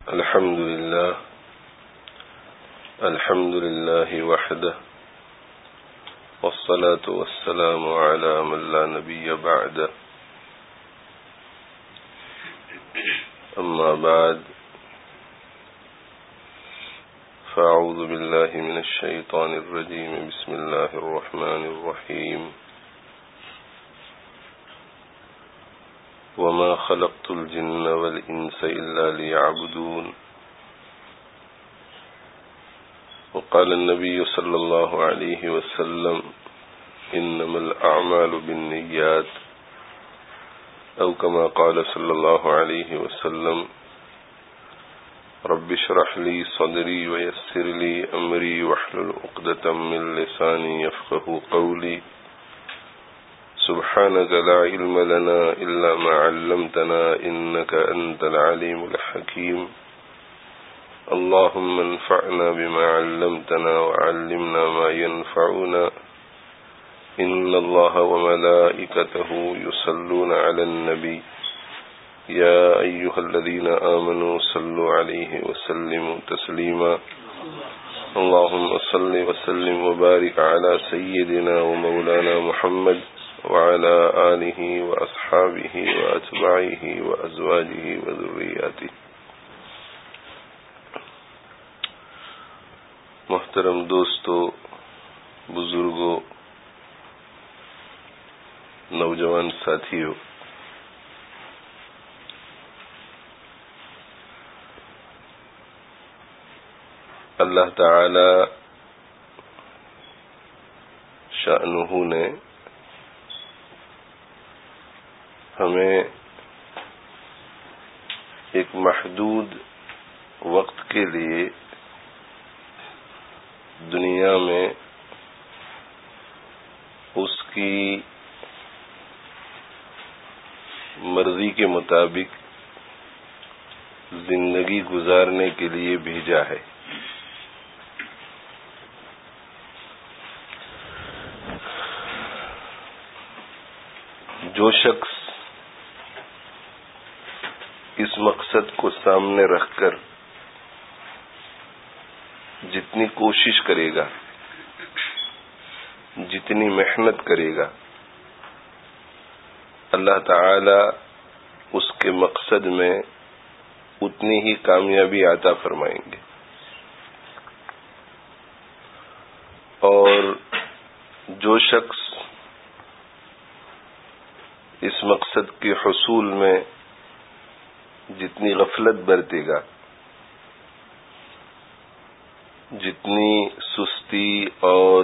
الحمد لله وحده والصلاة والسلام على من لا نبي بعده أما بعد فأعوذ بالله من الشيطان الرجيم بسم الله الرحمن الرحيم وما خلقت الجن والإنس إلا ليعبدون وقال النبي صلى الله عليه وسلم إنما الأعمال بالنيات أو كما قال صلى الله عليه وسلم رب اشرح لي صدري ويسر لي أمري واحلل عقدة من لساني يفقهوا قولي سبحانك لا علم لنا إلا ما علمتنا إنك أنت العليم الحكيم اللهم انفعنا بما علمتنا وعلمنا ما ينفعنا إن الله وملائكته يصلون على النبي يا أيها الذين آمنوا صلوا عليه وسلموا تسليما اللهم صل وسلم وبارك على سيدنا ومولانا محمد وعلى آله وأصحابه وأتباعه وأزواجه وذرياته. محترم دوستو، بزرگوں، نوجوان ساتھیوں، اللہ تعالی شأنہ نے ہمیں ایک محدود وقت کے لیے دنیا میں اس کی مرضی کے مطابق زندگی گزارنے کے لیے بھیجا ہے. جو شخص اس مقصد کو سامنے رکھ کر جتنی کوشش کرے گا، جتنی محنت کرے گا، اللہ تعالی اس کے مقصد میں اتنی ہی کامیابی عطا فرمائیں گے. اور جو شخص اس مقصد کے حصول میں جتنی غفلت برتے گا، جتنی سستی اور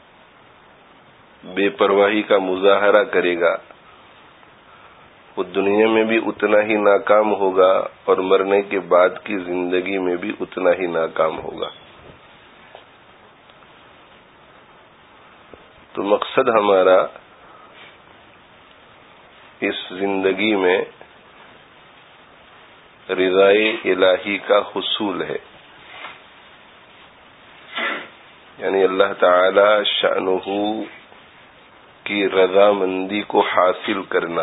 بے پرواہی کا مظاہرہ کرے گا، وہ دنیا میں بھی اتنا ہی ناکام ہوگا اور مرنے کے بعد کی زندگی میں بھی اتنا ہی ناکام ہوگا. تو مقصد ہمارا اس زندگی میں رضائے الہی کا حصول ہے، یعنی اللہ تعالی شأنہ کی رضامندی کو حاصل کرنا.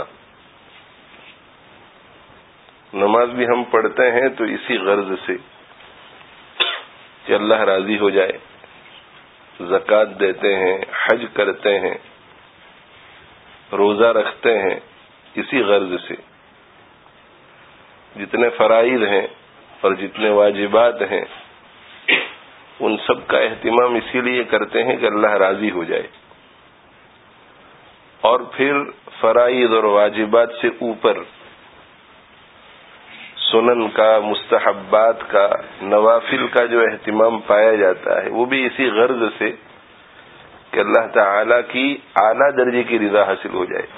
نماز بھی ہم پڑھتے ہیں تو اسی غرض سے کہ اللہ راضی ہو جائے، زکوٰۃ دیتے ہیں، حج کرتے ہیں، روزہ رکھتے ہیں، اسی غرض سے. جتنے فرائض ہیں اور جتنے واجبات ہیں ان سب کا اہتمام اسی لیے کرتے ہیں کہ اللہ راضی ہو جائے. اور پھر فرائض اور واجبات سے اوپر سنن کا، مستحبات کا، نوافل کا جو اہتمام پایا جاتا ہے وہ بھی اسی غرض سے کہ اللہ تعالی کی اعلیٰ درجے کی رضا حاصل ہو جائے.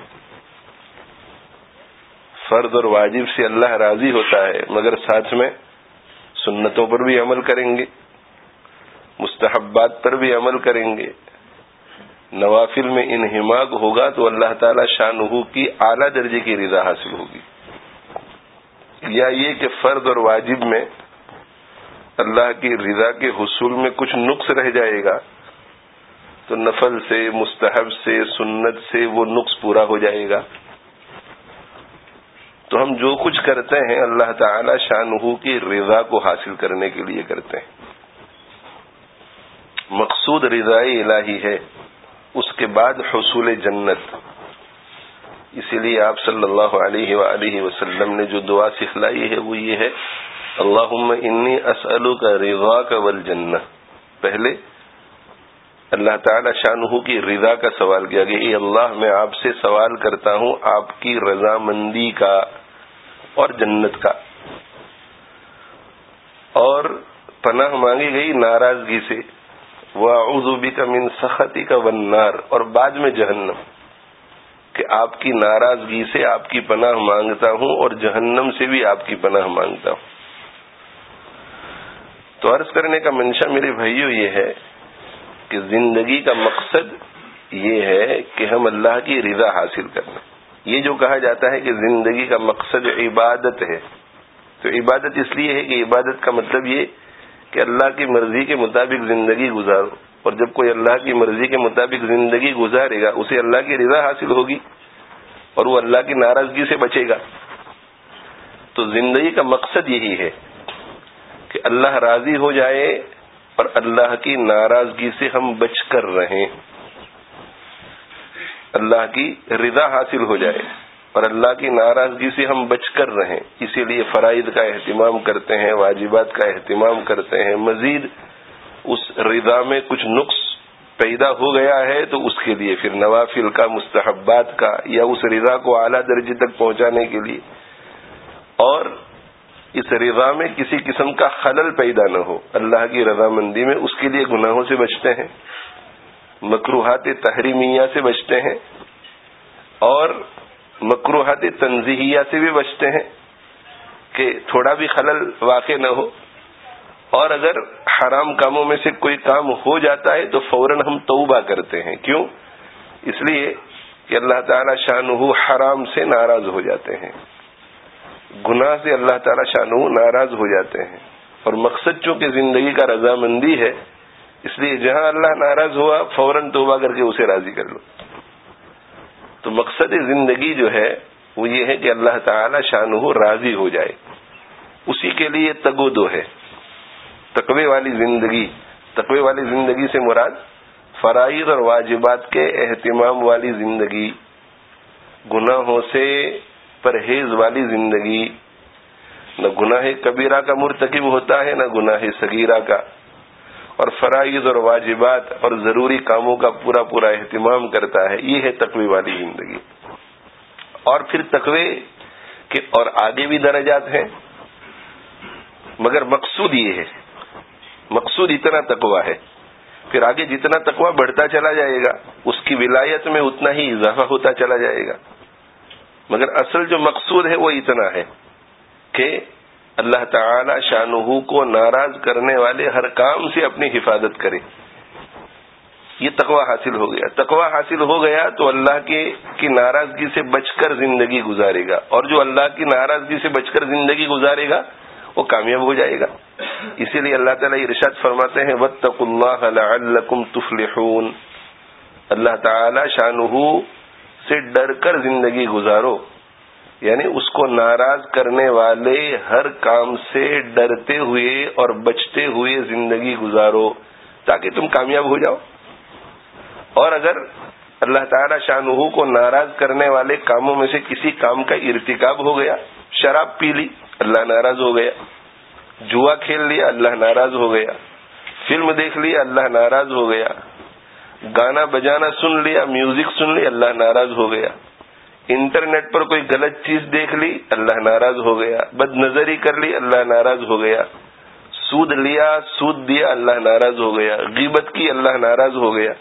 فرض اور واجب سے اللہ راضی ہوتا ہے، مگر ساتھ میں سنتوں پر بھی عمل کریں گے، مستحبات پر بھی عمل کریں گے، نوافل میں انہماک ہوگا تو اللہ تعالی شانہ کی اعلیٰ درجے کی رضا حاصل ہوگی. یا یہ کہ فرض اور واجب میں اللہ کی رضا کے حصول میں کچھ نقص رہ جائے گا تو نفل سے، مستحب سے، سنت سے وہ نقص پورا ہو جائے گا. تو ہم جو کچھ کرتے ہیں اللہ تعالی شانہ کی رضا کو حاصل کرنے کے لیے کرتے ہیں. مقصود رضائے الہی ہے، اس کے بعد حصول جنت. اسی لیے آپ صلی اللہ علیہ وآلہ وسلم نے جو دعا سکھلائی ہے وہ یہ ہے، اللہم انی اسألک رضاک والجنہ. پہلے اللہ تعالی شانہ کی رضا کا سوال کیا کہ اے اللہ میں آپ سے سوال کرتا ہوں آپ کی رضامندی کا اور جنت کا، اور پناہ مانگی گئی ناراضگی سے، وَأَعُوذُ بِكَ مِن سَخَطِكَ وَالنَّارِ، اور بعد میں جہنم، کہ آپ کی ناراضگی سے آپ کی پناہ مانگتا ہوں اور جہنم سے بھی آپ کی پناہ مانگتا ہوں. تو عرض کرنے کا منشا میرے بھائیوں یہ ہے کہ زندگی کا مقصد یہ ہے کہ ہم اللہ کی رضا حاصل کریں. یہ جو کہا جاتا ہے کہ زندگی کا مقصد عبادت ہے، تو عبادت اس لیے ہے کہ عبادت کا مطلب یہ کہ اللہ کی مرضی کے مطابق زندگی گزارو، اور جب کوئی اللہ کی مرضی کے مطابق زندگی گزارے گا اسے اللہ کی رضا حاصل ہوگی اور وہ اللہ کی ناراضگی سے بچے گا. تو زندگی کا مقصد یہی ہے کہ اللہ راضی ہو جائے اور اللہ کی ناراضگی سے ہم بچ کر رہیں، اللہ کی رضا حاصل ہو جائے اور اللہ کی ناراضگی سے ہم بچ کر رہیں. اسی لیے فرائض کا اہتمام کرتے ہیں، واجبات کا اہتمام کرتے ہیں. مزید اس رضا میں کچھ نقص پیدا ہو گیا ہے تو اس کے لیے پھر نوافل کا، مستحبات کا، یا اس رضا کو اعلیٰ درجے تک پہنچانے کے لیے، اور اس رضا میں کسی قسم کا خلل پیدا نہ ہو اللہ کی رضامندی میں، اس کے لیے گناہوں سے بچتے ہیں، مکروہات تحریمیہ سے بچتے ہیں، اور مکروہات تنزیہیہ سے بھی بچتے ہیں کہ تھوڑا بھی خلل واقع نہ ہو. اور اگر حرام کاموں میں سے کوئی کام ہو جاتا ہے تو فوراً ہم توبہ کرتے ہیں. کیوں؟ اس لیے کہ اللہ تعالی شانہ حرام سے ناراض ہو جاتے ہیں، گناہ سے اللہ تعالی شانہ ناراض ہو جاتے ہیں. اور مقصد چونکہ زندگی کا رضامندی ہے، اس لیے جہاں اللہ ناراض ہوا فوراً توبہ کر کے اسے راضی کر لو. تو مقصد زندگی جو ہے وہ یہ ہے کہ اللہ تعالی شانہ راضی ہو جائے، اسی کے لیے تگو دو ہے. تقوی والی زندگی، تقوی والی زندگی سے مراد فرائض اور واجبات کے اہتمام والی زندگی، گناہوں سے پرہیز والی زندگی. نہ گناہ کبیرہ کا مرتکب ہوتا ہے نہ گناہ صغیرہ کا، اور فرائض اور واجبات اور ضروری کاموں کا پورا پورا اہتمام کرتا ہے. یہ ہے تقوی والی زندگی. اور پھر تقوی کے اور آگے بھی درجات ہیں، مگر مقصود یہ ہے، مقصود اتنا تقوی ہے. پھر آگے جتنا تقوی بڑھتا چلا جائے گا اس کی ولایت میں اتنا ہی اضافہ ہوتا چلا جائے گا. مگر اصل جو مقصود ہے وہ اتنا ہے کہ اللہ تعالی شانہ کو ناراض کرنے والے ہر کام سے اپنی حفاظت کرے. یہ تقوی حاصل ہو گیا. تقوی حاصل ہو گیا تو اللہ کی ناراضگی سے بچ کر زندگی گزارے گا، اور جو اللہ کی ناراضگی سے بچ کر زندگی گزارے گا وہ کامیاب ہو جائے گا. اسی لیے اللہ تعالیٰ ارشاد فرماتے ہیں وَاتَّقُوا اللَّهَ لَعَلَّكُمْ تُفْلِحُونَ. اللہ تعالی شانہ سے ڈر کر زندگی گزارو، یعنی اس کو ناراض کرنے والے ہر کام سے ڈرتے ہوئے اور بچتے ہوئے زندگی گزارو تاکہ تم کامیاب ہو جاؤ. اور اگر اللہ تعالی شانہ کو ناراض کرنے والے کاموں میں سے کسی کام کا ارتکاب ہو گیا، شراب پی لی اللہ ناراض ہو گیا، جوا کھیل لیا اللہ ناراض ہو گیا، فلم دیکھ لیا اللہ ناراض ہو گیا، گانا بجانا سن لیا، میوزک سن لی اللہ ناراض ہو گیا، انٹرنیٹ پر کوئی غلط چیز دیکھ لی اللہ ناراض ہو گیا، بد نظری کر لی اللہ ناراض ہو گیا، سود لیا سود دیا اللہ ناراض ہو گیا، غیبت کی اللہ ناراض ہو گیا،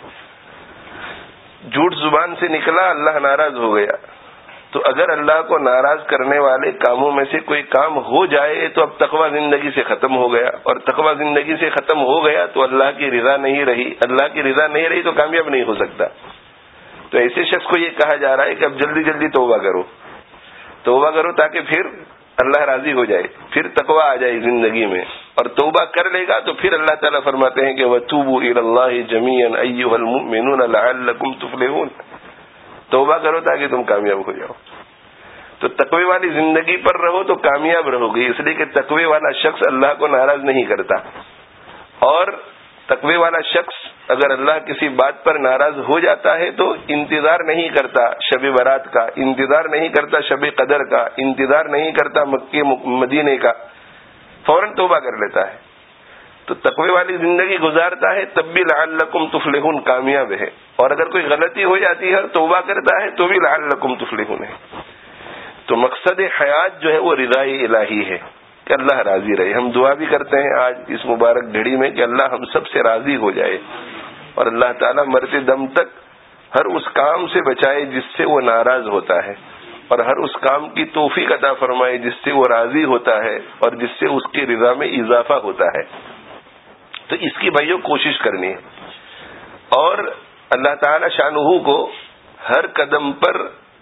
جھوٹ زبان سے نکلا اللہ ناراض ہو گیا. تو اگر اللہ کو ناراض کرنے والے کاموں میں سے کوئی کام ہو جائے تو اب تقوی زندگی سے ختم ہو گیا، اور تقوی زندگی سے ختم ہو گیا تو اللہ کی رضا نہیں رہی. اللہ کی رضا نہیں رہی تو کامیاب نہیں ہو سکتا. تو ایسے شخص کو یہ کہا جا رہا ہے کہ اب جلدی جلدی توبہ کرو، توبہ کرو تاکہ پھر اللہ راضی ہو جائے، پھر تقوی آ جائے زندگی میں. اور توبہ کر لے گا تو پھر اللہ تعالیٰ فرماتے ہیں کہ وَتُوبُوا إِلَى اللَّهِ جَمِيعًا أَيُّهَا الْمُؤْمِنُونَ لَعَلَّكُمْ تُفْلِحُونَ. توبہ کرو تاکہ تم کامیاب ہو جاؤ. تو تقوی والی زندگی پر رہو تو کامیاب رہو گی، اس لیے کہ تقوی والا شخص اللہ کو ناراض نہیں کرتا، اور تقوی والا شخص اگر اللہ کسی بات پر ناراض ہو جاتا ہے تو انتظار نہیں کرتا شب برات کا، انتظار نہیں کرتا شب قدر کا، انتظار نہیں کرتا مکے مدینے کا، فوراً توبہ کر لیتا ہے۔ تو تقوی والی زندگی گزارتا ہے تب بھی لعلکم تفلحون کامیاب ہے، اور اگر کوئی غلطی ہو جاتی ہے اور توبہ کرتا ہے تو بھی لعلکم تفلحون ہے۔ تو مقصد حیات جو ہے وہ رضائے الہی ہے کہ اللہ راضی رہے۔ ہم دعا بھی کرتے ہیں آج اس مبارک گھڑی میں کہ اللہ ہم سب سے راضی ہو جائے، اور اللہ تعالیٰ مرتے دم تک ہر اس کام سے بچائے جس سے وہ ناراض ہوتا ہے، اور ہر اس کام کی توفیق عطا فرمائے جس سے وہ راضی ہوتا ہے اور جس سے اس کی رضا میں اضافہ ہوتا ہے۔ تو اس کی بھائیو کوشش کرنی ہے، اور اللہ تعالی شانہ کو ہر قدم پر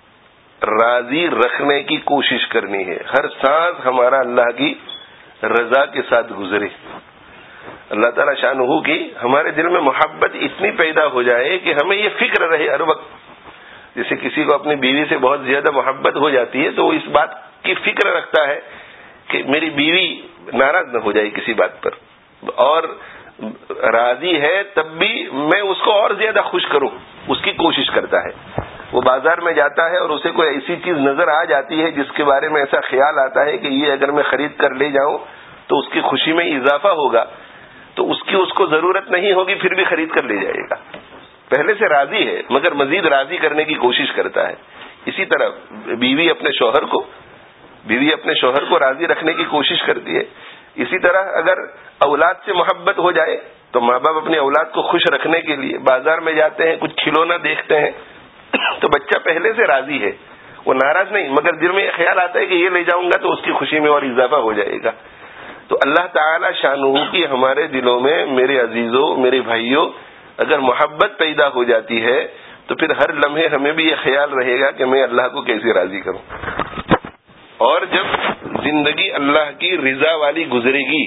راضی رکھنے کی کوشش کرنی ہے، ہر سانس ہمارا اللہ کی رضا کے ساتھ گزرے۔ اللہ تعالی شانہ کی ہمارے دل میں محبت اتنی پیدا ہو جائے کہ ہمیں یہ فکر رہے ہر وقت، جیسے کسی کو اپنی بیوی سے بہت زیادہ محبت ہو جاتی ہے تو وہ اس بات کی فکر رکھتا ہے کہ میری بیوی ناراض نہ ہو جائے کسی بات پر، اور راضی ہے تب بھی میں اس کو اور زیادہ خوش کروں، اس کی کوشش کرتا ہے۔ وہ بازار میں جاتا ہے اور اسے کوئی ایسی چیز نظر آ جاتی ہے جس کے بارے میں ایسا خیال آتا ہے کہ یہ اگر میں خرید کر لے جاؤں تو اس کی خوشی میں اضافہ ہوگا، تو اس کو ضرورت نہیں ہوگی پھر بھی خرید کر لے جائے گا۔ پہلے سے راضی ہے مگر مزید راضی کرنے کی کوشش کرتا ہے۔ اسی طرح بیوی اپنے شوہر کو راضی رکھنے کی کوشش کرتی ہے۔ اسی طرح اگر اولاد سے محبت ہو جائے تو ماں باپ اپنی اولاد کو خوش رکھنے کے لیے بازار میں جاتے ہیں، کچھ کھلونا دیکھتے ہیں تو بچہ پہلے سے راضی ہے، وہ ناراض نہیں، مگر دل میں یہ خیال آتا ہے کہ یہ لے جاؤں گا تو اس کی خوشی میں اور اضافہ ہو جائے گا۔ تو اللہ تعالی شانہ کی ہمارے دلوں میں میرے عزیزوں، میرے بھائیوں، اگر محبت پیدا ہو جاتی ہے تو پھر ہر لمحے ہمیں بھی یہ خیال رہے گا کہ میں اللہ کو کیسے راضی کروں۔ اور جب زندگی اللہ کی رضا والی گزرے گی،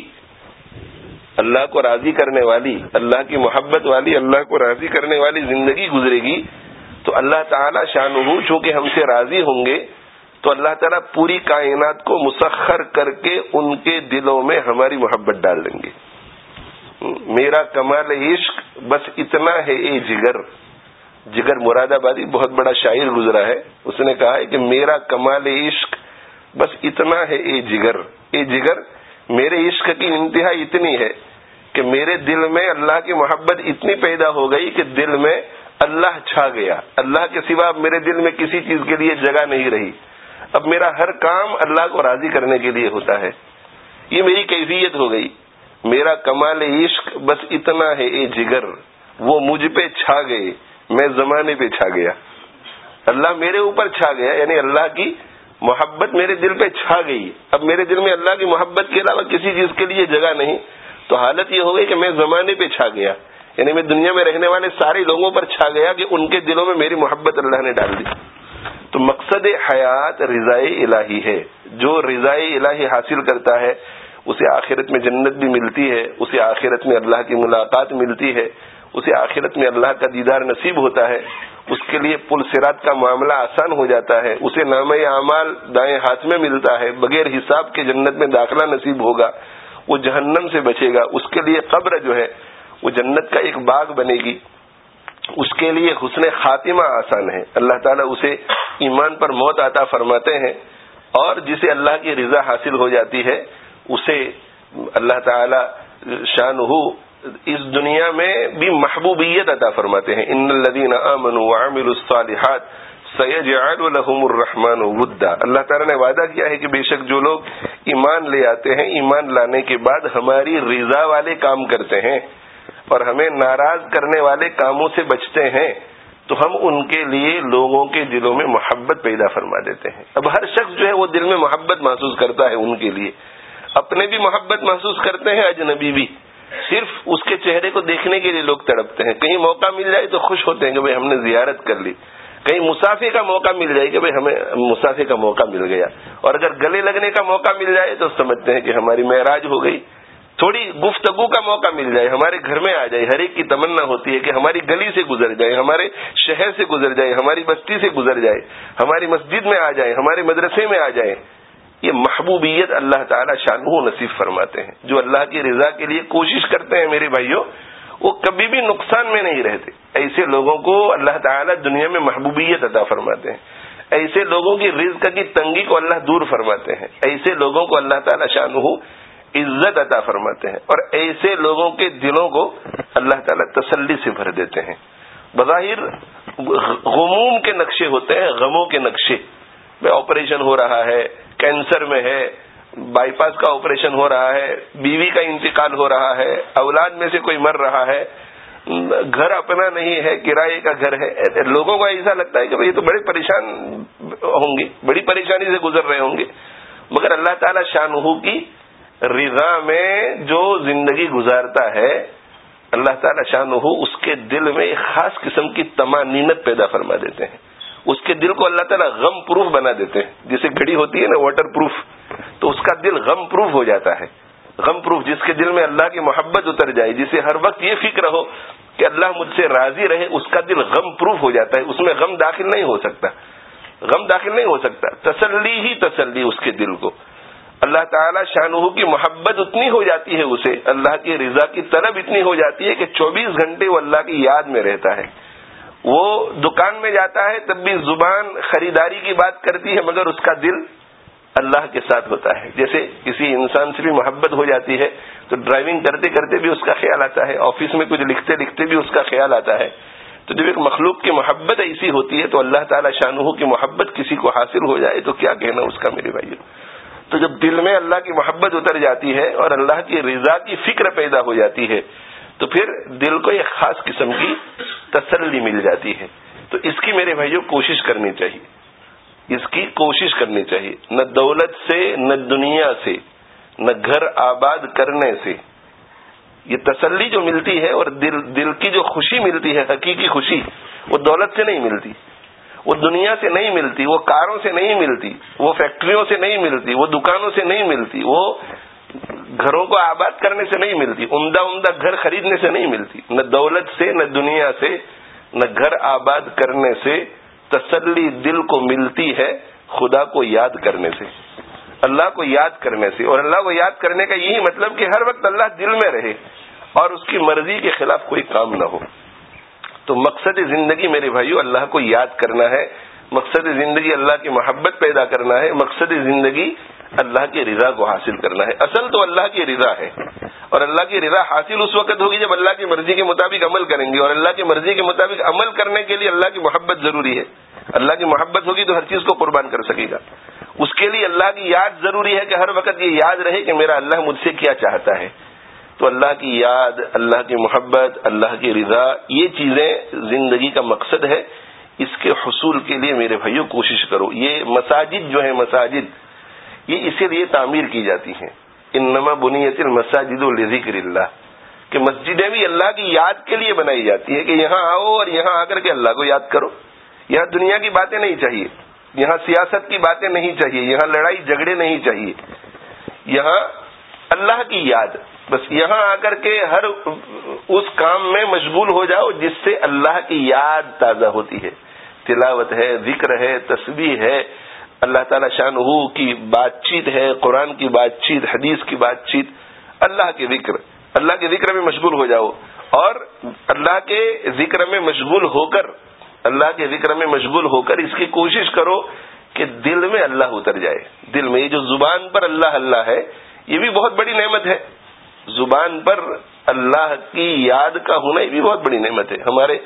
اللہ کو راضی کرنے والی، اللہ کی محبت والی، اللہ کو راضی کرنے والی زندگی گزرے گی تو اللہ تعالی شانہ چونکہ ہم سے راضی ہوں گے تو اللہ تعالیٰ پوری کائنات کو مسخر کر کے ان کے دلوں میں ہماری محبت ڈال دیں گے۔ میرا کمال عشق بس اتنا ہے اے جگر مراد آبادی بہت بڑا شاعر گزرا ہے، اس نے کہا ہے کہ میرا کمال عشق بس اتنا ہے اے جگر میرے عشق کی انتہا اتنی ہے کہ میرے دل میں اللہ کی محبت اتنی پیدا ہو گئی کہ دل میں اللہ چھا گیا، اللہ کے سوا اب میرے دل میں کسی چیز کے لیے جگہ نہیں رہی، اب میرا ہر کام اللہ کو راضی کرنے کے لیے ہوتا ہے۔ یہ میری کیفیت ہو گئی، میرا کمال عشق بس اتنا ہے اے جگر، وہ مجھ پہ چھا گئے، میں زمانے پہ چھا گیا۔ اللہ میرے اوپر چھا گیا، یعنی اللہ کی محبت میرے دل پہ چھا گئی، اب میرے دل میں اللہ کی محبت کے علاوہ کسی چیز کے لیے جگہ نہیں، تو حالت یہ ہو گئی کہ میں زمانے پہ چھا گیا، یعنی میں دنیا میں رہنے والے سارے لوگوں پر چھا گیا کہ ان کے دلوں میں میری محبت اللہ نے ڈال دی۔ تو مقصد حیات رضائے الہی ہے، جو رضائے الہی حاصل کرتا ہے اسے آخرت میں جنت بھی ملتی ہے، اسے آخرت میں اللہ کی ملاقات ملتی ہے، اسے آخرت میں اللہ کا دیدار نصیب ہوتا ہے، اس کے لیے پل صراط کا معاملہ آسان ہو جاتا ہے، اسے نامہ اعمال دائیں ہاتھ میں ملتا ہے، بغیر حساب کے جنت میں داخلہ نصیب ہوگا، وہ جہنم سے بچے گا، اس کے لیے قبر جو ہے وہ جنت کا ایک باغ بنے گی، اس کے لیے حسن خاتمہ آسان ہے، اللہ تعالیٰ اسے ایمان پر موت عطا فرماتے ہیں، اور جسے اللہ کی رضا حاصل ہو جاتی ہے اسے اللہ تعالی شانہ اس دنیا میں بھی محبوبیت عطا فرماتے ہیں۔ ان الذین آمنوا وعملوا الصالحات سیجعل لهم الرحمن ودا، اللہ تعالیٰ نے وعدہ کیا ہے کہ بے شک جو لوگ ایمان لے آتے ہیں، ایمان لانے کے بعد ہماری رضا والے کام کرتے ہیں اور ہمیں ناراض کرنے والے کاموں سے بچتے ہیں تو ہم ان کے لیے لوگوں کے دلوں میں محبت پیدا فرما دیتے ہیں۔ اب ہر شخص جو ہے وہ دل میں محبت محسوس کرتا ہے، ان کے لیے اپنے بھی محبت محسوس کرتے ہیں، اجنبی بھی، صرف اس کے چہرے کو دیکھنے کے لیے لوگ تڑپتے ہیں، کہیں موقع مل جائے تو خوش ہوتے ہیں کہ بھئی ہم نے زیارت کر لی، کہیں مسافر کا موقع مل جائے کہ بھئی ہمیں مسافر کا موقع مل گیا، اور اگر گلے لگنے کا موقع مل جائے تو سمجھتے ہیں کہ ہماری معراج ہو گئی، تھوڑی گفتگو کا موقع مل جائے، ہمارے گھر میں آ جائے. ہر ایک کی تمنا ہوتی ہے کہ ہماری گلی سے گزر جائے، ہمارے شہر سے گزر جائے، ہماری بستی سے گزر جائے، ہماری مسجد میں آ جائے، ہمارے مدرسے میں آ جائے. یہ محبوبیت اللہ تعالی شانہ نصیب فرماتے ہیں. جو اللہ کی رضا کے لیے کوشش کرتے ہیں میرے بھائیوں، وہ کبھی بھی نقصان میں نہیں رہتے. ایسے لوگوں کو اللہ تعالی دنیا میں محبوبیت عطا فرماتے ہیں. ایسے لوگوں کی رزق کی تنگی کو اللہ دور فرماتے ہیں. ایسے لوگوں کو اللہ تعالی شانہ عزت عطا فرماتے ہیں، اور ایسے لوگوں کے دلوں کو اللہ تعالیٰ تسلی سے بھر دیتے ہیں. بظاہر غموم کے نقشے ہوتے ہیں، غموں کے نقشے. آپریشن ہو رہا ہے، کینسر میں ہے، بائی پاس کا آپریشن ہو رہا ہے، بیوی کا انتقال ہو رہا ہے، اولاد میں سے کوئی مر رہا ہے، گھر اپنا نہیں ہے، کرائے کا گھر ہے. لوگوں کو ایسا لگتا ہے کہ یہ تو بڑے پریشان ہوں گے، بڑی پریشانی سے گزر رہے ہوں گے. مگر اللہ تعالیٰ شانہ کی رضا میں جو زندگی گزارتا ہے، اللہ تعالی شانہ اس کے دل میں ایک خاص قسم کی طمانینت پیدا فرما دیتے ہیں. اس کے دل کو اللہ تعالیٰ غم پروف بنا دیتے ہیں. جیسے گھڑی ہوتی ہے نا واٹر پروف، تو اس کا دل غم پروف ہو جاتا ہے. غم پروف، جس کے دل میں اللہ کی محبت اتر جائے، جسے ہر وقت یہ فکر ہو کہ اللہ مجھ سے راضی رہے، اس کا دل غم پروف ہو جاتا ہے. اس میں غم داخل نہیں ہو سکتا، غم داخل نہیں ہو سکتا. تسلی ہی تسلی اس کے دل کو. اللہ تعالی شانہ کی محبت اتنی ہو جاتی ہے اسے، اللہ کی رضا کی طلب اتنی ہو جاتی ہے کہ 24 گھنٹے وہ اللہ کی یاد میں رہتا ہے. وہ دکان میں جاتا ہے تب بھی زبان خریداری کی بات کرتی ہے، مگر اس کا دل اللہ کے ساتھ ہوتا ہے. جیسے کسی انسان سے بھی محبت ہو جاتی ہے تو ڈرائیونگ کرتے کرتے بھی اس کا خیال آتا ہے، آفس میں کچھ لکھتے لکھتے بھی اس کا خیال آتا ہے. تو جب ایک مخلوق کی محبت ایسی ہوتی ہے تو اللہ تعالی شانہ کی محبت کسی کو حاصل ہو جائے تو کیا کہنا اس کا میرے بھائیو. تو جب دل میں اللہ کی محبت اتر جاتی ہے اور اللہ کی رضا کی فکر پیدا ہو جاتی ہے تو پھر دل کو ایک خاص قسم کی تسلی مل جاتی ہے. تو اس کی میرے بھائیوں کوشش کرنی چاہیے، اس کی کوشش کرنی چاہیے. نہ دولت سے، نہ دنیا سے، نہ گھر آباد کرنے سے. یہ تسلی جو ملتی ہے اور دل کی جو خوشی ملتی ہے، حقیقی خوشی، وہ دولت سے نہیں ملتی، وہ دنیا سے نہیں ملتی، وہ کاروں سے نہیں ملتی، وہ فیکٹریوں سے نہیں ملتی، وہ دکانوں سے نہیں ملتی، وہ گھروں کو آباد کرنے سے نہیں ملتی، عمدہ عمدہ گھر خریدنے سے نہیں ملتی. نہ دولت سے، نہ دنیا سے، نہ گھر آباد کرنے سے. تسلی دل کو ملتی ہے خدا کو یاد کرنے سے، اللہ کو یاد کرنے سے. اور اللہ کو یاد کرنے کا یہی مطلب کہ ہر وقت اللہ دل میں رہے اور اس کی مرضی کے خلاف کوئی کام نہ ہو. تو مقصد زندگی میرے بھائیو اللہ کو یاد کرنا ہے، مقصد زندگی اللہ کی محبت پیدا کرنا ہے، مقصد زندگی اللہ کی رضا کو حاصل کرنا ہے. اصل تو اللہ کی رضا ہے، اور اللہ کی رضا حاصل اس وقت ہوگی جب اللہ کی مرضی کے مطابق عمل کریں گے. اور اللہ کی مرضی کے مطابق عمل کرنے کے لیے اللہ کی محبت ضروری ہے. اللہ کی محبت ہوگی تو ہر چیز کو قربان کر سکے گا. اس کے لیے اللہ کی یاد ضروری ہے کہ ہر وقت یہ یاد رہے کہ میرا اللہ مجھ سے کیا چاہتا ہے. تو اللہ کی یاد، اللہ کی محبت، اللہ کی رضا، یہ چیزیں زندگی کا مقصد ہے. اس کے حصول کے لیے میرے بھائیوں کوشش کرو. یہ مساجد جو ہیں، مساجد یہ اسی لیے تعمیر کی جاتی ہیں. انما بنیت المساجد لذکر اللہ، کہ مسجدیں بھی اللہ کی یاد کے لیے بنائی جاتی ہے کہ یہاں آؤ اور یہاں آ کر کے اللہ کو یاد کرو. یہاں دنیا کی باتیں نہیں چاہیے، یہاں سیاست کی باتیں نہیں چاہیے، یہاں لڑائی جھگڑے نہیں چاہیے، یہاں اللہ کی یاد. بس یہاں آ کر کے ہر اس کام میں مشغول ہو جاؤ جس سے اللہ کی یاد تازہ ہوتی ہے. تلاوت ہے، ذکر ہے، تسبیح ہے، اللہ تعالی شانہ کی بات چیت ہے، قرآن کی بات چیت، حدیث کی بات چیت، اللہ کے ذکر، اللہ کے ذکر میں مشغول ہو جاؤ. اور اللہ کے ذکر میں مشغول ہو کر، اللہ کے ذکر میں مشغول ہو کر اس کی کوشش کرو کہ دل میں اللہ اتر جائے. دل میں یہ جو زبان پر اللہ اللہ ہے، یہ بھی بہت بڑی نعمت ہے. زبان پر اللہ کی یاد کا ہونا یہ بھی بہت بڑی نعمت ہے. ہمارے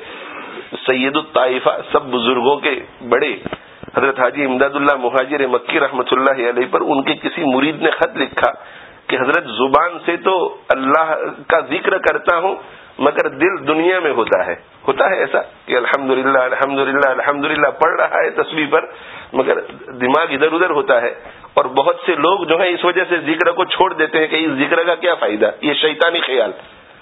سید الطائفہ، سب بزرگوں کے بڑے، حضرت حاجی امداد اللہ مہاجر مکی رحمۃ اللہ علیہ پر ان کے کسی مرید نے خط لکھا کہ حضرت زبان سے تو اللہ کا ذکر کرتا ہوں مگر دل دنیا میں ہوتا ہے ایسا کہ الحمدللہ الحمدللہ الحمدللہ پڑھ رہا ہے تسبیح پر، مگر دماغ ادھر ادھر ہوتا ہے. اور بہت سے لوگ جو ہیں اس وجہ سے ذکر کو چھوڑ دیتے ہیں کہ اس ذکر کا کیا فائدہ، یہ شیطانی خیال.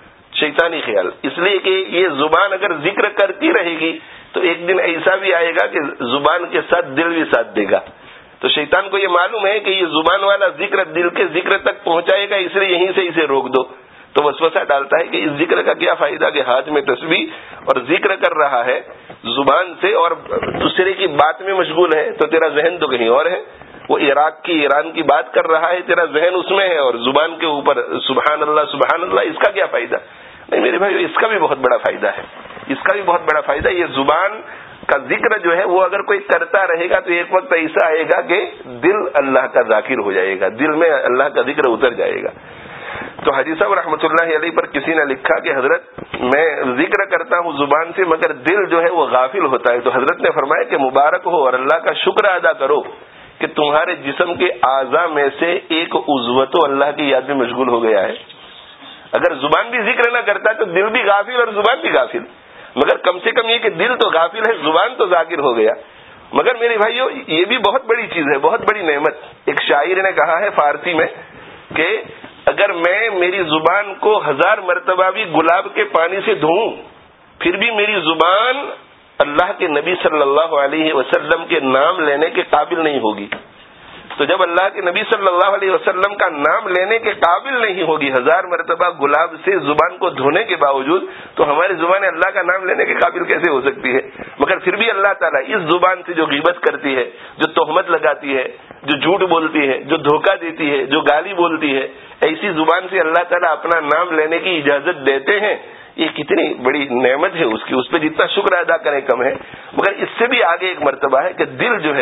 اس لیے کہ یہ زبان اگر ذکر کرتی رہے گی تو ایک دن ایسا بھی آئے گا کہ زبان کے ساتھ دل بھی ساتھ دے گا. تو شیطان کو یہ معلوم ہے کہ یہ زبان والا ذکر دل کے ذکر تک پہنچائے گا، اس لیے یہیں سے اسے روک دو. تو وسوسہ ڈالتا ہے کہ اس ذکر کا کیا فائدہ کہ ہاتھ میں تسبیح اور ذکر کر رہا ہے زبان سے اور دوسرے کی بات میں مشغول ہے، تو تیرا ذہن تو کہیں اور ہے. وہ عراق کی ایران کی بات کر رہا ہے، تیرا ذہن اس میں ہے اور زبان کے اوپر سبحان اللہ، اس کا کیا فائدہ؟ نہیں میرے بھائی، اس کا بھی بہت بڑا فائدہ ہے، اس کا بھی بہت بڑا فائدہ. یہ زبان کا ذکر جو ہے وہ اگر کوئی کرتا رہے گا تو ایک وقت ایسا آئے گا کہ دل اللہ کا ذاکر ہو جائے گا، دل میں اللہ کا ذکر اتر جائے گا. تو حاجی صاحب رحمۃ اللہ علیہ پر کسی نے لکھا کہ حضرت میں ذکر کرتا ہوں زبان سے مگر دل جو ہے وہ غافل ہوتا ہے. تو حضرت نے فرمایا کہ مبارک ہو اور اللہ کا شکر ادا کرو کہ تمہارے جسم کے اعضاء میں سے ایک عضو تو اللہ کی یاد میں مشغول ہو گیا ہے. اگر زبان بھی ذکر نہ کرتا تو دل بھی غافل اور زبان بھی غافل، مگر کم سے کم یہ کہ دل تو غافل ہے، زبان تو ذاکر ہو گیا. مگر میرے بھائیو یہ بھی بہت بڑی چیز ہے، بہت بڑی نعمت. ایک شاعر نے کہا ہے فارسی میں کہ اگر میں میری زبان کو 1000 مرتبہ بھی گلاب کے پانی سے دھوؤں پھر بھی میری زبان اللہ کے نبی صلی اللہ علیہ وسلم کے نام لینے کے قابل نہیں ہوگی. تو جب اللہ کے نبی صلی اللہ علیہ وسلم کا نام لینے کے قابل نہیں ہوگی 1000 مرتبہ گلاب سے زبان کو دھونے کے باوجود، تو ہماری زبان اللہ کا نام لینے کے قابل کیسے ہو سکتی ہے؟ مگر پھر بھی اللہ تعالیٰ اس زبان سے جو غیبت کرتی ہے، جو تہمت لگاتی ہے، جو جھوٹ بولتی ہے، جو دھوکہ دیتی ہے، جو گالی بولتی ہے، ایسی زبان سے اللہ تعالیٰ اپنا نام لینے کی اجازت دیتے ہیں. یہ کتنی بڑی نعمت ہے اس کی، اس پہ جتنا شکر ادا کریں کم ہے. مگر اس سے بھی آگے ایک مرتبہ ہے کہ دل جو ہے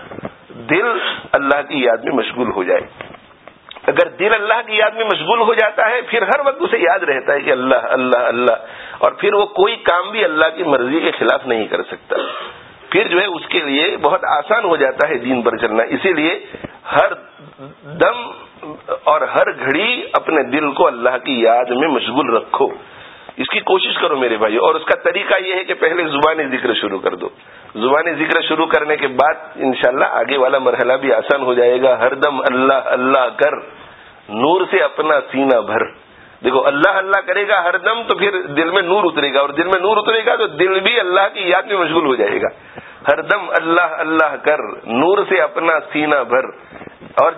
دل اللہ کی یاد میں مشغول ہو جائے. اگر دل اللہ کی یاد میں مشغول ہو جاتا ہے پھر ہر وقت اسے یاد رہتا ہے کہ اللہ اللہ اللہ، اور پھر وہ کوئی کام بھی اللہ کی مرضی کے خلاف نہیں کر سکتا. پھر جو ہے اس کے لیے بہت آسان ہو جاتا ہے دین پر چلنا. اسی لیے ہر دم اور ہر گھڑی اپنے دل کو اللہ کی یاد میں مشغول رکھو، اس کی کوشش کرو میرے بھائی. اور اس کا طریقہ یہ ہے کہ پہلے زبانی ذکر شروع کر دو. زبانی ذکر شروع کرنے کے بعد انشاءاللہ آگے والا مرحلہ بھی آسان ہو جائے گا. ہر دم اللہ اللہ کر، نور سے اپنا سینہ بھر. دیکھو اللہ اللہ کرے گا ہر دم تو پھر دل میں نور اترے گا، اور دل میں نور اترے گا تو دل بھی اللہ کی یاد میں مشغول ہو جائے گا. ہر دم اللہ اللہ کر، نور سے اپنا سینہ بھر. اور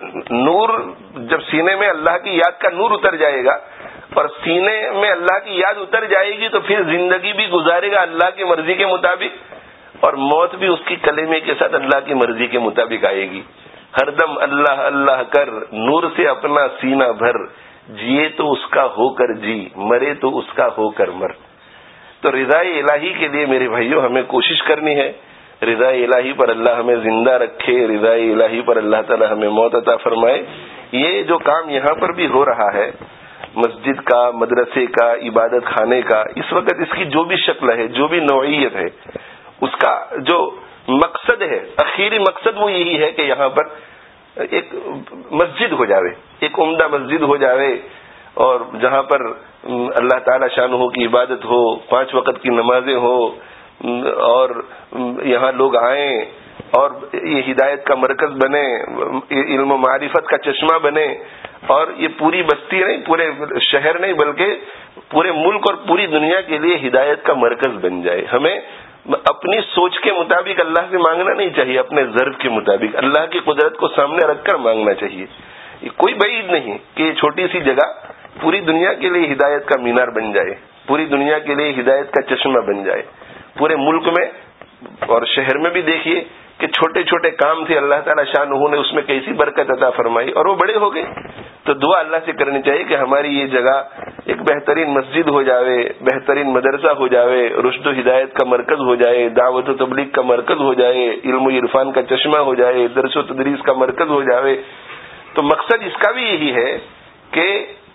جب سینے میں اللہ کی یاد کا نور اتر جائے گا اور سینے میں اللہ کی یاد اتر جائے گی تو پھر زندگی بھی گزارے گا اللہ کی مرضی کے مطابق، اور موت بھی اس کی کلمے کے ساتھ اللہ کی مرضی کے مطابق آئے گی. ہر دم اللہ اللہ کر، نور سے اپنا سینہ بھر. جیے تو اس کا ہو کر جی، مرے تو اس کا ہو کر مر. تو رضا الہی کے لیے میرے بھائیوں ہمیں کوشش کرنی ہے. رضا الہی پر اللہ ہمیں زندہ رکھے، رضا الہی پر اللہ تعالی ہمیں موت عطا فرمائے. یہ جو کام یہاں پر بھی ہو رہا ہے، مسجد کا، مدرسے کا، عبادت خانے کا، اس وقت اس کی جو بھی شکل ہے، جو بھی نوعیت ہے، اس کا جو مقصد ہے، آخری مقصد وہ یہی ہے کہ یہاں پر ایک مسجد ہو جاوے، ایک عمدہ مسجد ہو جاوے، اور جہاں پر اللہ تعالی شانہ کی عبادت ہو، 5 وقت کی نمازیں ہو، اور یہاں لوگ آئیں اور یہ ہدایت کا مرکز بنے، علم و معرفت کا چشمہ بنے. اور یہ پوری بستی نہیں، پورے شہر نہیں، بلکہ پورے ملک اور پوری دنیا کے لیے ہدایت کا مرکز بن جائے. ہمیں اپنی سوچ کے مطابق اللہ سے مانگنا نہیں چاہیے، اپنے ظرف کے مطابق اللہ کی قدرت کو سامنے رکھ کر مانگنا چاہیے. کوئی بعید نہیں کہ یہ چھوٹی سی جگہ پوری دنیا کے لیے ہدایت کا مینار بن جائے، پوری دنیا کے لیے ہدایت کا چشمہ بن جائے. پورے ملک میں اور شہر میں بھی دیکھیے کہ چھوٹے چھوٹے کام تھے، اللہ تعالیٰ شانہ نے اس میں کیسی برکت عطا فرمائی اور وہ بڑے ہو گئے. تو دعا اللہ سے کرنی چاہیے کہ ہماری یہ جگہ ایک بہترین مسجد ہو جاوے، بہترین مدرسہ ہو جاوے، رشد و ہدایت کا مرکز ہو جائے، دعوت و تبلیغ کا مرکز ہو جائے، علم و عرفان کا چشمہ ہو جائے، درس و تدریس کا مرکز ہو جاوے. تو مقصد اس کا بھی یہی ہے کہ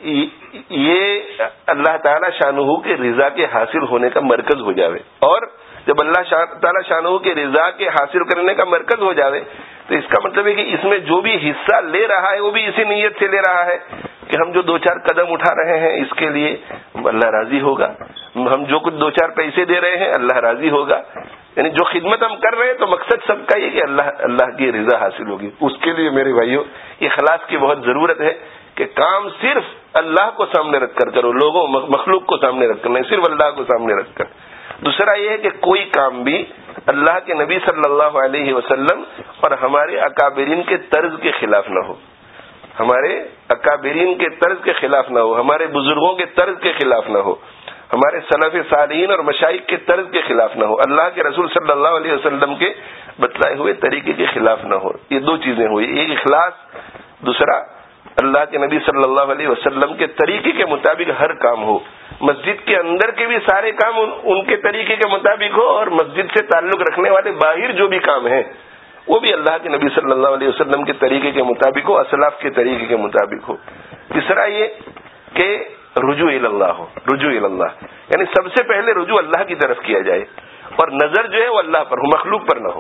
یہ اللہ تعالی شانہ کے رضا کے حاصل ہونے کا مرکز ہو جاوے. اور جب اللہ تعالی شانہ کے رضا کے حاصل کرنے کا مرکز ہو جاوے تو اس کا مطلب ہے کہ اس میں جو بھی حصہ لے رہا ہے وہ بھی اسی نیت سے لے رہا ہے کہ ہم جو 2-4 قدم اٹھا رہے ہیں اس کے لیے اللہ راضی ہوگا، ہم جو کچھ 2-4 پیسے دے رہے ہیں اللہ راضی ہوگا. یعنی جو خدمت ہم کر رہے ہیں تو مقصد سب کا یہ کہ اللہ کی رضا حاصل ہوگی. اس کے لیے میرے بھائیوں اخلاص کی بہت ضرورت ہے کہ کام صرف اللہ کو سامنے رکھ کر کرو، لوگوں مخلوق کو سامنے رکھ کر نہیں، صرف اللہ کو سامنے رکھ کر. دوسرا یہ ہے کہ کوئی کام بھی اللہ کے نبی صلی اللہ علیہ وسلم اور ہمارے اکابرین کے طرز کے خلاف نہ ہو، ہمارے اکابرین کے طرز کے خلاف نہ ہو، ہمارے بزرگوں کے طرز کے خلاف نہ ہو، ہمارے سلف صالحین اور مشائخ کے طرز کے خلاف نہ ہو، اللہ کے رسول صلی اللہ علیہ وسلم کے بتلائے ہوئے طریقے کے خلاف نہ ہو۔ یہ دو چیزیں ہوئی، ایک اخلاص، دوسرا اللہ کے نبی صلی اللہ علیہ وسلم کے طریقے کے مطابق ہر کام ہو۔ مسجد کے اندر کے بھی سارے کام ان کے طریقے کے مطابق ہو، اور مسجد سے تعلق رکھنے والے باہر جو بھی کام ہیں وہ بھی اللہ کے نبی صلی اللہ علیہ وسلم کے طریقے کے مطابق ہو، اسلاف کے طریقے کے مطابق ہو۔ تیسرا یہ کہ رجوع اللہ ہو، رجوع اللہ، یعنی سب سے پہلے رجوع اللہ کی طرف کیا جائے، اور نظر جو ہے وہ اللہ پر ہو، مخلوق پر نہ ہو۔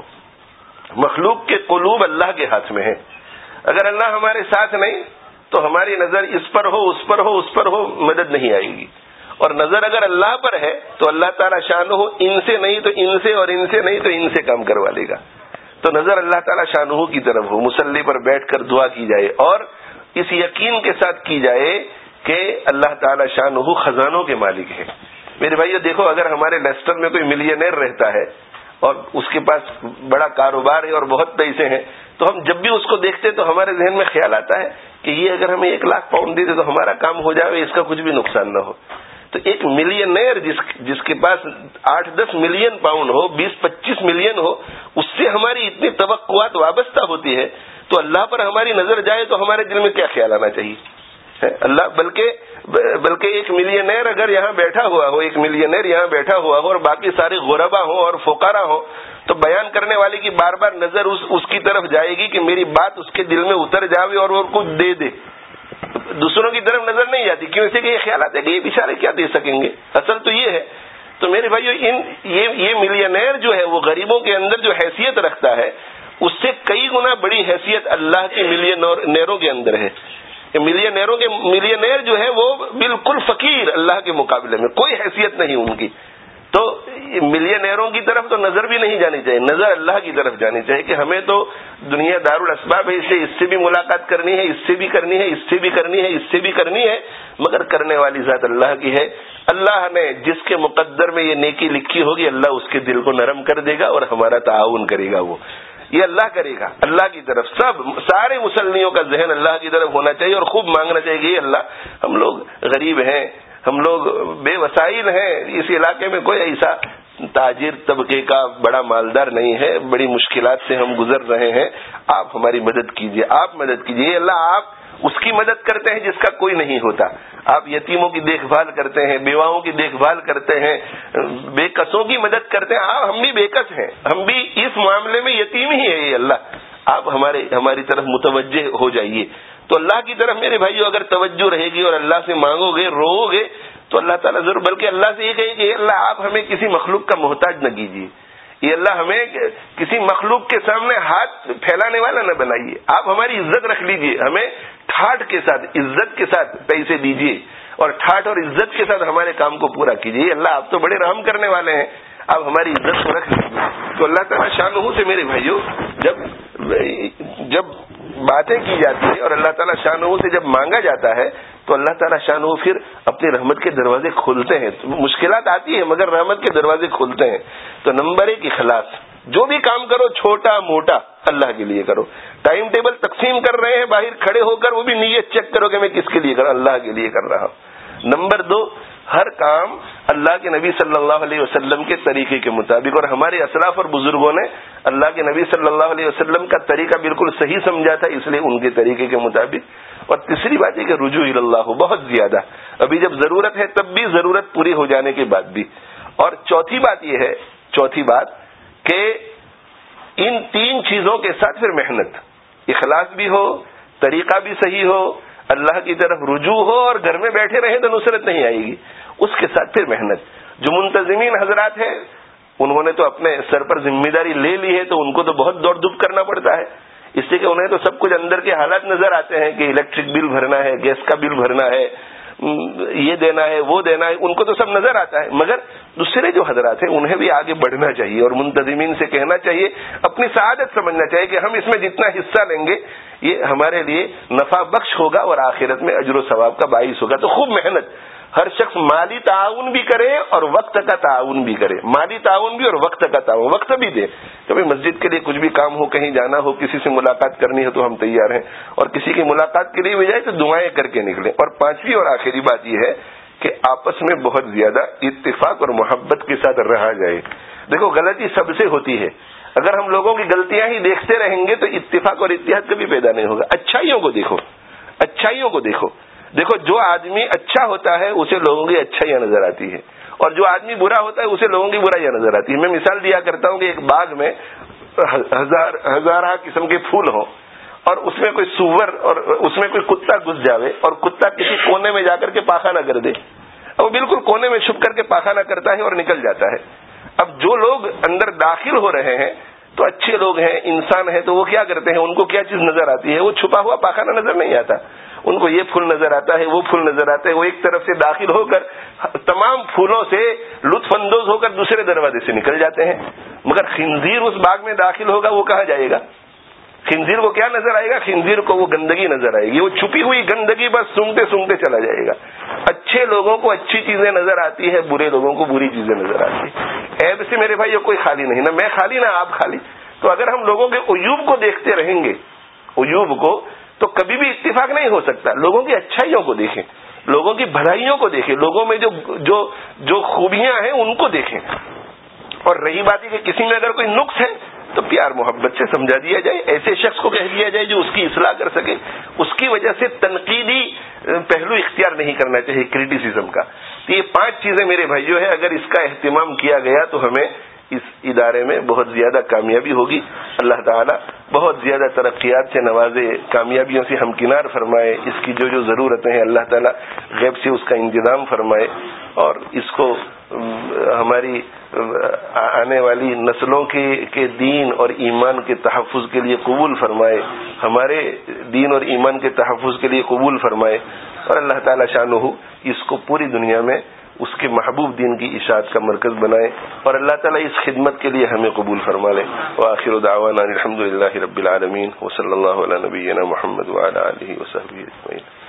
مخلوق کے قلوب اللہ کے ہاتھ میں ہے، اگر اللہ ہمارے ساتھ نہیں تو ہماری نظر اس پر ہو، اس پر ہو، اس پر ہو، مدد نہیں آئے گی۔ اور نظر اگر اللہ پر ہے تو اللہ تعالیٰ شانہ ان سے نہیں تو ان سے، اور ان سے نہیں تو ان سے کام کروا لے گا۔ تو نظر اللہ تعالیٰ شانہ کی طرف ہو، مصلی پر بیٹھ کر دعا کی جائے، اور اس یقین کے ساتھ کی جائے کہ اللہ تعالیٰ شانہ خزانوں کے مالک ہے۔ میرے بھائیو دیکھو، اگر ہمارے لیسٹر میں کوئی ملینئر رہتا ہے اور اس کے پاس بڑا کاروبار ہے اور بہت پیسے ہیں، تو ہم جب بھی اس کو دیکھتے تو ہمارے ذہن میں خیال آتا ہے کہ یہ اگر ہمیں 1,00,000 پاؤنڈ دے دے تو ہمارا کام ہو جائے، اس کا کچھ بھی نقصان نہ ہو۔ تو ایک ملینئر جس کے پاس 8-10 ملین پاؤنڈ ہو، 20-25 ملین ہو، اس سے ہماری اتنی توقعات وابستہ ہوتی ہے، تو اللہ پر ہماری نظر جائے تو ہمارے دل میں کیا خیال آنا چاہیے؟ اللہ بلکہ ایک ملینئر اگر یہاں بیٹھا ہوا ہو، ایک ملینئر یہاں بیٹھا ہوا ہو اور باقی سارے غربا ہوں اور فقراء ہوں، تو بیان کرنے والے کی بار بار نظر اس کی طرف جائے گی کہ میری بات اس کے دل میں اتر جاوے اور وہ کچھ دے دے۔ دوسروں کی طرف نظر نہیں جاتی، کیوں؟ اسے کہ یہ خیال آتا ہے کہ یہ بیچارے کیا دے سکیں گے۔ اصل تو یہ ہے۔ تو میرے بھائیو، یہ ملینئر جو ہے وہ غریبوں کے اندر جو حیثیت رکھتا ہے، اس سے کئی گنا بڑی حیثیت اللہ کے ملینئروں کے اندر ہے۔ ملینئر جو ہے وہ بالکل فقیر اللہ کے مقابلے میں، کوئی حیثیت نہیں ان کی۔ تو ملینئروں کی طرف تو نظر بھی نہیں جانی چاہیے، نظر اللہ کی طرف جانی چاہیے کہ ہمیں تو دنیا دار الاسباب ہے، اس سے بھی ملاقات کرنی ہے، اس سے بھی کرنی ہے، اس سے بھی کرنی ہے، اس سے بھی کرنی ہے، مگر کرنے والی ذات اللہ کی ہے۔ اللہ نے جس کے مقدر میں یہ نیکی لکھی ہوگی، اللہ اس کے دل کو نرم کر دے گا اور ہمارا تعاون کرے گا۔ وہ یہ اللہ کرے گا، اللہ کی طرف سارے مسلمانوں کا ذہن اللہ کی طرف ہونا چاہیے، اور خوب مانگنا چاہیے کہ اللہ، ہم لوگ غریب ہیں، ہم لوگ بے وسائل ہیں، اس علاقے میں کوئی ایسا تاجر طبقے کا بڑا مالدار نہیں ہے، بڑی مشکلات سے ہم گزر رہے ہیں، آپ ہماری مدد کیجیے، آپ مدد کیجیے۔ اللہ آپ اس کی مدد کرتے ہیں جس کا کوئی نہیں ہوتا، آپ یتیموں کی دیکھ بھال کرتے ہیں، بیواؤں کی دیکھ بھال کرتے ہیں، بے کسوں کی مدد کرتے ہیں۔ ہم بھی بے کس ہیں، ہم بھی اس معاملے میں یتیم ہی ہیں۔ اللہ آپ ہماری طرف متوجہ ہو جائیے۔ تو اللہ کی طرف میرے بھائیو اگر توجہ رہے گی اور اللہ سے مانگو گے، رو گے، تو اللہ تعالیٰ ضرور، بلکہ اللہ سے یہ کہے کہ اللہ آپ ہمیں کسی مخلوق کا محتاج نہ کیجیے، یہ اللہ ہمیں کسی مخلوق کے سامنے ہاتھ پھیلانے والا نہ بنائیے، آپ ہماری عزت رکھ لیجیے، ہمیں ٹھاٹ کے ساتھ، عزت کے ساتھ پیسے دیجیے، اور ٹھاٹ اور عزت کے ساتھ ہمارے کام کو پورا کیجیے۔ اللہ آپ تو بڑے رحم کرنے والے ہیں، آپ ہماری عزت کو رکھ لیجیے۔ تو اللہ تعالیٰ شانہ سے میرے بھائیو جب باتیں کی جاتی ہیں اور اللہ تعالیٰ شانہ سے جب مانگا جاتا ہے، تو اللہ تعالیٰ شانہ پھر اپنی رحمت کے دروازے کھولتے ہیں۔ مشکلات آتی ہیں مگر رحمت کے دروازے کھولتے ہیں۔ تو نمبر 1 اخلاص، جو بھی کام کرو چھوٹا موٹا اللہ کے لیے کرو۔ ٹائم ٹیبل تقسیم کر رہے ہیں باہر کھڑے ہو کر، وہ بھی نیت چیک کرو کہ میں کس کے لیے کر رہا ہوں، اللہ کے لیے کر رہا ہوں۔ نمبر 2، ہر کام اللہ کے نبی صلی اللہ علیہ وسلم کے طریقے کے مطابق، اور ہمارے اسلاف اور بزرگوں نے اللہ کے نبی صلی اللہ علیہ وسلم کا طریقہ بالکل صحیح سمجھا تھا، اس لیے ان کے طریقے کے مطابق۔ اور تیسری بات یہ کہ رجوع اللہ، بہت زیادہ، ابھی جب ضرورت ہے تب بھی، ضرورت پوری ہو جانے کے بعد بھی۔ اور چوتھی بات یہ ہے، کہ ان 3 چیزوں کے ساتھ پھر محنت، اخلاص بھی ہو، طریقہ بھی صحیح ہو، اللہ کی طرف رجوع ہو، اور گھر میں بیٹھے رہیں تو نصرت نہیں آئے گی، اس کے ساتھ پھر محنت۔ جو منتظمین حضرات ہیں انہوں نے تو اپنے سر پر ذمہ داری لے لی ہے، تو ان کو تو بہت دوڑ دھوپ کرنا پڑتا ہے، اس سے کہ انہیں تو سب کچھ اندر کے حالات نظر آتے ہیں کہ الیکٹرک بل بھرنا ہے، گیس کا بل بھرنا ہے، یہ دینا ہے، وہ دینا ہے، ان کو تو سب نظر آتا ہے۔ مگر دوسرے جو حضرات ہیں انہیں بھی آگے بڑھنا چاہیے، اور منتظمین سے کہنا چاہیے، اپنی سعادت سمجھنا چاہیے کہ ہم اس میں جتنا حصہ لیں گے یہ ہمارے لیے نفع بخش ہوگا اور آخرت میں اجر و ثواب کا باعث ہوگا. تو خوب محنت، ہر شخص مالی تعاون بھی کرے اور وقت کا تعاون بھی کرے. مالی تعاون بھی اور وقت کا تعاون. وقت بھی دے. کبھی مسجد کے لیے کچھ بھی کام ہو، کہیں جانا ہو، کسی سے ملاقات کرنی ہو تو ہم تیار ہیں، اور کسی کی ملاقات کے لیے بھی جائے تو دعائیں کر کے نکلیں. اور پانچویں اور آخری بات یہ ہے کہ آپس میں بہت زیادہ اتفاق اور محبت کے ساتھ رہا جائے. دیکھو غلطی سب سے ہوتی ہے، اگر ہم لوگوں کی غلطیاں ہی دیکھتے رہیں گے تو اتفاق اور اتحاد کبھی پیدا نہیں ہوگا. اچھائیوں کو دیکھو، اچھائیوں کو دیکھو. دیکھو جو آدمی اچھا ہوتا ہے اسے لوگوں کی اچھائیاں نظر آتی ہے، اور جو آدمی برا ہوتا ہے اسے لوگوں کی برائیاں نظر آتی ہے. میں مثال دیا کرتا ہوں کہ ایک باغ میں ہزارہ قسم کے پھول ہوں، اور اس میں کوئی سور اور اس میں کوئی کتا گھس جاوے، اور کتا کسی کونے میں جا کر کے پاخانہ کر دے. وہ بالکل کونے میں چھپ کر کے پاخانہ کرتا ہے اور نکل جاتا ہے. اب جو لوگ اندر داخل ہو رہے ہیں تو اچھے لوگ ہیں، انسان ہیں، تو وہ کیا کرتے ہیں؟ ان کو کیا چیز نظر آتی ہے؟ وہ چھپا ہوا پاخانہ نظر نہیں آتا. ان کو یہ پھول نظر آتا ہے، وہ پھول نظر آتا ہے. وہ ایک طرف سے داخل ہو کر تمام پھولوں سے لطف اندوز ہو کر دوسرے دروازے سے نکل جاتے ہیں. مگر خنزیر اس باغ میں داخل ہوگا، وہ کہاں جائے گا؟ خنزیر کو کیا نظر آئے گا؟ خنزیر کو وہ گندگی نظر آئے گی. وہ چھپی ہوئی گندگی بس سونگتے سونگتے چلا جائے گا. اچھے لوگوں کو اچھی چیزیں نظر آتی ہے، برے لوگوں کو بری چیزیں نظر آتی ہے. عیب سے میرے بھائی یہ کوئی خالی نہیں، نہ میں خالی نہ آپ خالی. تو اگر ہم لوگوں کے عیوب کو دیکھتے رہیں گے، عیوب کو، تو کبھی بھی اتفاق نہیں ہو سکتا. لوگوں کی اچھائیوں کو دیکھیں، لوگوں کی بھلائیوں کو دیکھیں، لوگوں میں جو خوبیاں ہیں ان کو دیکھیں. اور رہی بات ہے کہ کسی میں اگر کوئی نقص ہے تو پیار محبت سے سمجھا دیا جائے، ایسے شخص کو کہہ دیا جائے جو اس کی اصلاح کر سکے. اس کی وجہ سے تنقیدی پہلو اختیار نہیں کرنا چاہیے، کریٹیسزم کا. تو یہ 5 چیزیں میرے بھائیوں ہیں، اگر اس کا اہتمام کیا گیا تو ہمیں اس ادارے میں بہت زیادہ کامیابی ہوگی. اللہ تعالیٰ بہت زیادہ ترقیات سے نوازے، کامیابیوں سے ہمکنار فرمائے. اس کی جو ضرورتیں ہیں اللہ تعالیٰ غیب سے اس کا انتظام فرمائے، اور اس کو ہماری آنے والی نسلوں کے دین اور ایمان کے تحفظ کے لیے قبول فرمائے، ہمارے دین اور ایمان کے تحفظ کے لیے قبول فرمائے. اور اللہ تعالیٰ شانہ اس کو پوری دنیا میں اس کے محبوب دین کی اشاعت کا مرکز بنائے، اور اللہ تعالیٰ اس خدمت کے لیے ہمیں قبول فرما لے. وآخر دعوانا الحمدللہ رب العالمین، وصلی اللہ علی نبینا محمد وعلی آلہ وصحبہ اجمعین.